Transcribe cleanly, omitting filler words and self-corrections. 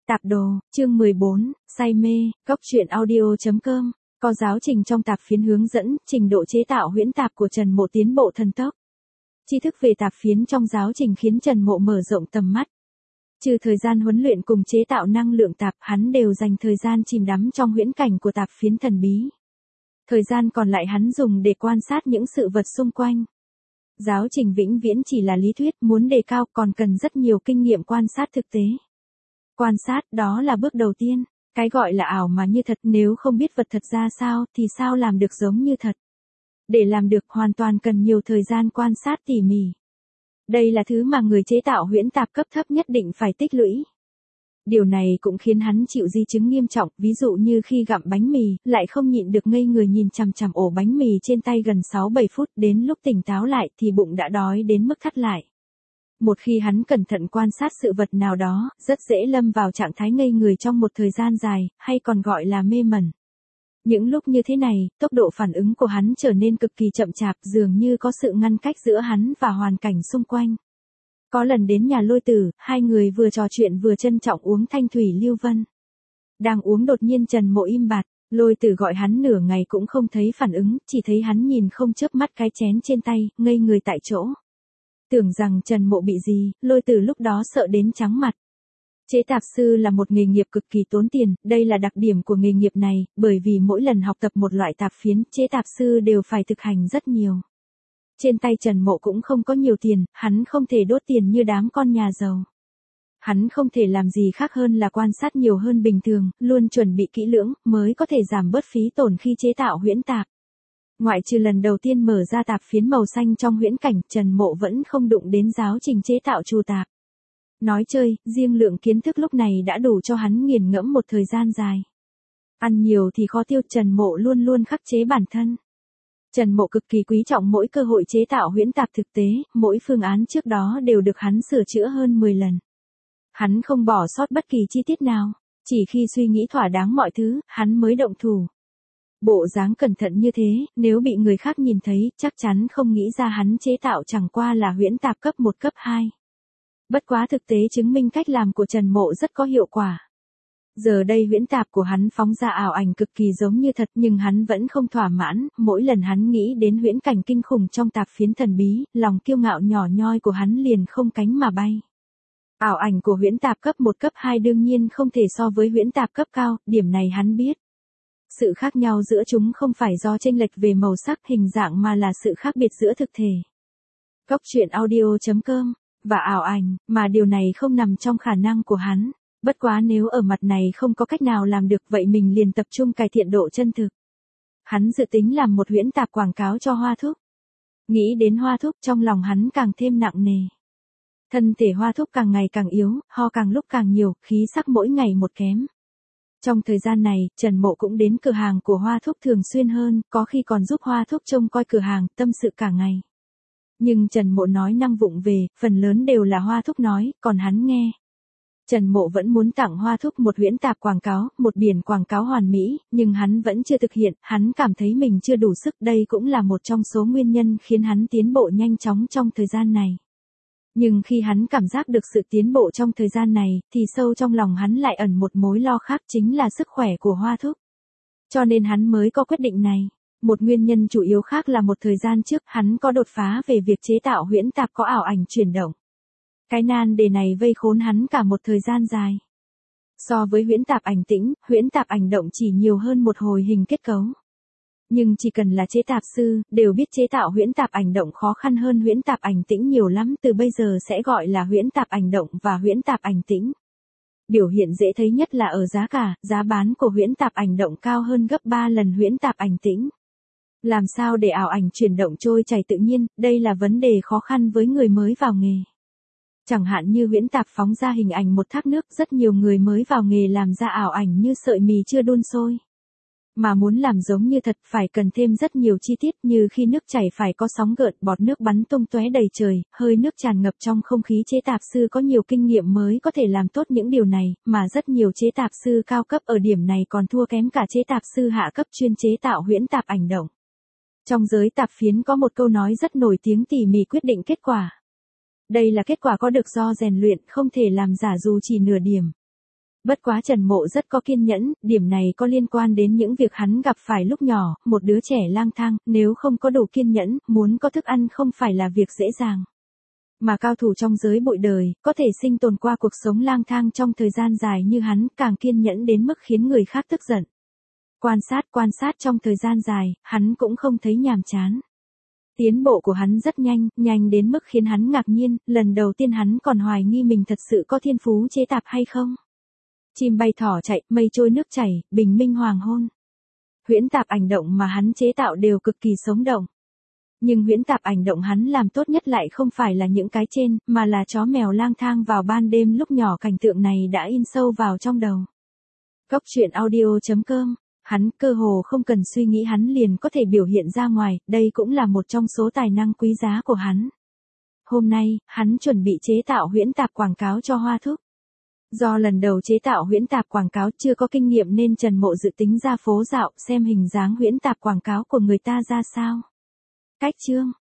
Tạp đồ, chương 14, say mê, góc truyện audio.com, có giáo trình trong tạp phiến hướng dẫn, trình độ chế tạo huyễn tạp của Trần Mộ tiến bộ thần tốc. Tri thức về tạp phiến trong giáo trình khiến Trần Mộ mở rộng tầm mắt. Trừ thời gian huấn luyện cùng chế tạo năng lượng tạp, hắn đều dành thời gian chìm đắm trong huyễn cảnh của tạp phiến thần bí. Thời gian còn lại hắn dùng để quan sát những sự vật xung quanh. Giáo trình vĩnh viễn chỉ là lý thuyết, muốn đề cao còn cần rất nhiều kinh nghiệm quan sát thực tế. Quan sát, đó là bước đầu tiên. Cái gọi là ảo mà như thật, nếu không biết vật thật ra sao, thì sao làm được giống như thật. Để làm được hoàn toàn cần nhiều thời gian quan sát tỉ mỉ. Đây là thứ mà người chế tạo huyễn tạp cấp thấp nhất định phải tích lũy. Điều này cũng khiến hắn chịu di chứng nghiêm trọng, ví dụ như khi gặm bánh mì, lại không nhịn được ngây người nhìn chằm chằm ổ bánh mì trên tay gần 6-7 phút, đến lúc tỉnh táo lại thì bụng đã đói đến mức thắt lại. Một khi hắn cẩn thận quan sát sự vật nào đó, rất dễ lâm vào trạng thái ngây người trong một thời gian dài, hay còn gọi là mê mẩn. Những lúc như thế này, tốc độ phản ứng của hắn trở nên cực kỳ chậm chạp, dường như có sự ngăn cách giữa hắn và hoàn cảnh xung quanh. Có lần đến nhà Lôi Tử, hai người vừa trò chuyện vừa trân trọng uống thanh thủy lưu vân. Đang uống đột nhiên Trần Mộ im bặt, Lôi Tử gọi hắn nửa ngày cũng không thấy phản ứng, chỉ thấy hắn nhìn không chớp mắt cái chén trên tay, ngây người tại chỗ. Tưởng rằng Trần Mộ bị gì, Lôi Tử lúc đó sợ đến trắng mặt. Chế tạp sư là một nghề nghiệp cực kỳ tốn tiền, đây là đặc điểm của nghề nghiệp này, bởi vì mỗi lần học tập một loại tạp phiến, chế tạp sư đều phải thực hành rất nhiều. Trên tay Trần Mộ cũng không có nhiều tiền, hắn không thể đốt tiền như đám con nhà giàu. Hắn không thể làm gì khác hơn là quan sát nhiều hơn bình thường, luôn chuẩn bị kỹ lưỡng, mới có thể giảm bớt phí tổn khi chế tạo huyễn tạp. Ngoại trừ lần đầu tiên mở ra tạp phiến màu xanh trong huyễn cảnh, Trần Mộ vẫn không đụng đến giáo trình chế tạo trù tạp. Nói chơi, riêng lượng kiến thức lúc này đã đủ cho hắn nghiền ngẫm một thời gian dài. Ăn nhiều thì khó tiêu, Trần Mộ luôn luôn khắc chế bản thân. Trần Mộ cực kỳ quý trọng mỗi cơ hội chế tạo huyễn tạp thực tế, mỗi phương án trước đó đều được hắn sửa chữa hơn 10 lần. Hắn không bỏ sót bất kỳ chi tiết nào, chỉ khi suy nghĩ thỏa đáng mọi thứ, hắn mới động thủ. Bộ dáng cẩn thận như thế, nếu bị người khác nhìn thấy, chắc chắn không nghĩ ra hắn chế tạo chẳng qua là huyễn tạp cấp 1 cấp 2. Bất quá thực tế chứng minh cách làm của Trần Mộ rất có hiệu quả. Giờ đây huyễn tạp của hắn phóng ra ảo ảnh cực kỳ giống như thật, nhưng hắn vẫn không thỏa mãn, mỗi lần hắn nghĩ đến huyễn cảnh kinh khủng trong tạp phiến thần bí, lòng kiêu ngạo nhỏ nhoi của hắn liền không cánh mà bay. Ảo ảnh của huyễn tạp cấp 1 cấp 2 đương nhiên không thể so với huyễn tạp cấp cao, điểm này hắn biết. Sự khác nhau giữa chúng không phải do chênh lệch về màu sắc, hình dạng mà là sự khác biệt giữa thực thể. Góc truyện audio.com và ảo ảnh, mà điều này không nằm trong khả năng của hắn. Bất quá nếu ở mặt này không có cách nào làm được, vậy mình liền tập trung cải thiện độ chân thực. Hắn dự tính làm một huyễn tạp quảng cáo cho hoa thúc. Nghĩ đến hoa thúc, trong lòng hắn càng thêm nặng nề. Thân thể hoa thúc càng ngày càng yếu, ho càng lúc càng nhiều, khí sắc mỗi ngày một kém. Trong thời gian này, Trần Mộ cũng đến cửa hàng của hoa thúc thường xuyên hơn, có khi còn giúp hoa thúc trông coi cửa hàng, tâm sự cả ngày. Nhưng Trần Mộ nói năng vụng về, phần lớn đều là hoa thúc nói, còn hắn nghe. Trần Mộ vẫn muốn tặng hoa thúc một huyễn tạp quảng cáo, một biển quảng cáo hoàn mỹ, nhưng hắn vẫn chưa thực hiện, hắn cảm thấy mình chưa đủ sức, đây cũng là một trong số nguyên nhân khiến hắn tiến bộ nhanh chóng trong thời gian này. Nhưng khi hắn cảm giác được sự tiến bộ trong thời gian này, thì sâu trong lòng hắn lại ẩn một mối lo khác, chính là sức khỏe của hoa thúc. Cho nên hắn mới có quyết định này. Một nguyên nhân chủ yếu khác là một thời gian trước hắn có đột phá về việc chế tạo huyễn tạp có ảo ảnh chuyển động. Cái nan đề này vây khốn hắn cả một thời gian dài. So với huyễn tạp ảnh tĩnh, huyễn tạp ảnh động chỉ nhiều hơn một hồi hình kết cấu. Nhưng chỉ cần là chế tạp sư, đều biết chế tạo huyễn tạp ảnh động khó khăn hơn huyễn tạp ảnh tĩnh nhiều lắm, từ bây giờ sẽ gọi là huyễn tạp ảnh động và huyễn tạp ảnh tĩnh. Biểu hiện dễ thấy nhất là ở giá cả, giá bán của huyễn tạp ảnh động cao hơn gấp 3 lần huyễn tạp ảnh tĩnh. Làm sao để ảo ảnh chuyển động trôi chảy tự nhiên, đây là vấn đề khó khăn với người mới vào nghề. Chẳng hạn như huyễn tạp phóng ra hình ảnh một thác nước, rất nhiều người mới vào nghề làm ra ảo ảnh như sợi mì chưa đun sôi. Mà muốn làm giống như thật phải cần thêm rất nhiều chi tiết, như khi nước chảy phải có sóng gợn, bọt nước bắn tung tóe đầy trời, hơi nước tràn ngập trong không khí. Chế tạp sư có nhiều kinh nghiệm mới có thể làm tốt những điều này, mà rất nhiều chế tạp sư cao cấp ở điểm này còn thua kém cả chế tạp sư hạ cấp chuyên chế tạo huyễn tạp ảnh động. Trong giới tạp phiến có một câu nói rất nổi tiếng: tỉ mỉ quyết định kết quả. Đây là kết quả có được do rèn luyện, không thể làm giả dù chỉ nửa điểm. Bất quá Trần Mộ rất có kiên nhẫn, điểm này có liên quan đến những việc hắn gặp phải lúc nhỏ, một đứa trẻ lang thang, nếu không có đủ kiên nhẫn, muốn có thức ăn không phải là việc dễ dàng. Mà cao thủ trong giới bụi đời, có thể sinh tồn qua cuộc sống lang thang trong thời gian dài như hắn, càng kiên nhẫn đến mức khiến người khác tức giận. Quan sát trong thời gian dài, hắn cũng không thấy nhàm chán. Tiến bộ của hắn rất nhanh, nhanh đến mức khiến hắn ngạc nhiên, lần đầu tiên hắn còn hoài nghi mình thật sự có thiên phú chế tạp hay không. Chim bay thỏ chạy, mây trôi nước chảy, bình minh hoàng hôn. Huyễn tạp ảnh động mà hắn chế tạo đều cực kỳ sống động. Nhưng huyễn tạp ảnh động hắn làm tốt nhất lại không phải là những cái trên, mà là chó mèo lang thang vào ban đêm lúc nhỏ, cảnh tượng này đã in sâu vào trong đầu. Cốc truyện audio.com, hắn cơ hồ không cần suy nghĩ hắn liền có thể biểu hiện ra ngoài, đây cũng là một trong số tài năng quý giá của hắn. Hôm nay, hắn chuẩn bị chế tạo huyễn tạp quảng cáo cho Hoa Thúc. Do lần đầu chế tạo huyễn tạp quảng cáo chưa có kinh nghiệm nên Trần Mộ dự tính ra phố dạo xem hình dáng huyễn tạp quảng cáo của người ta ra sao. Cách chương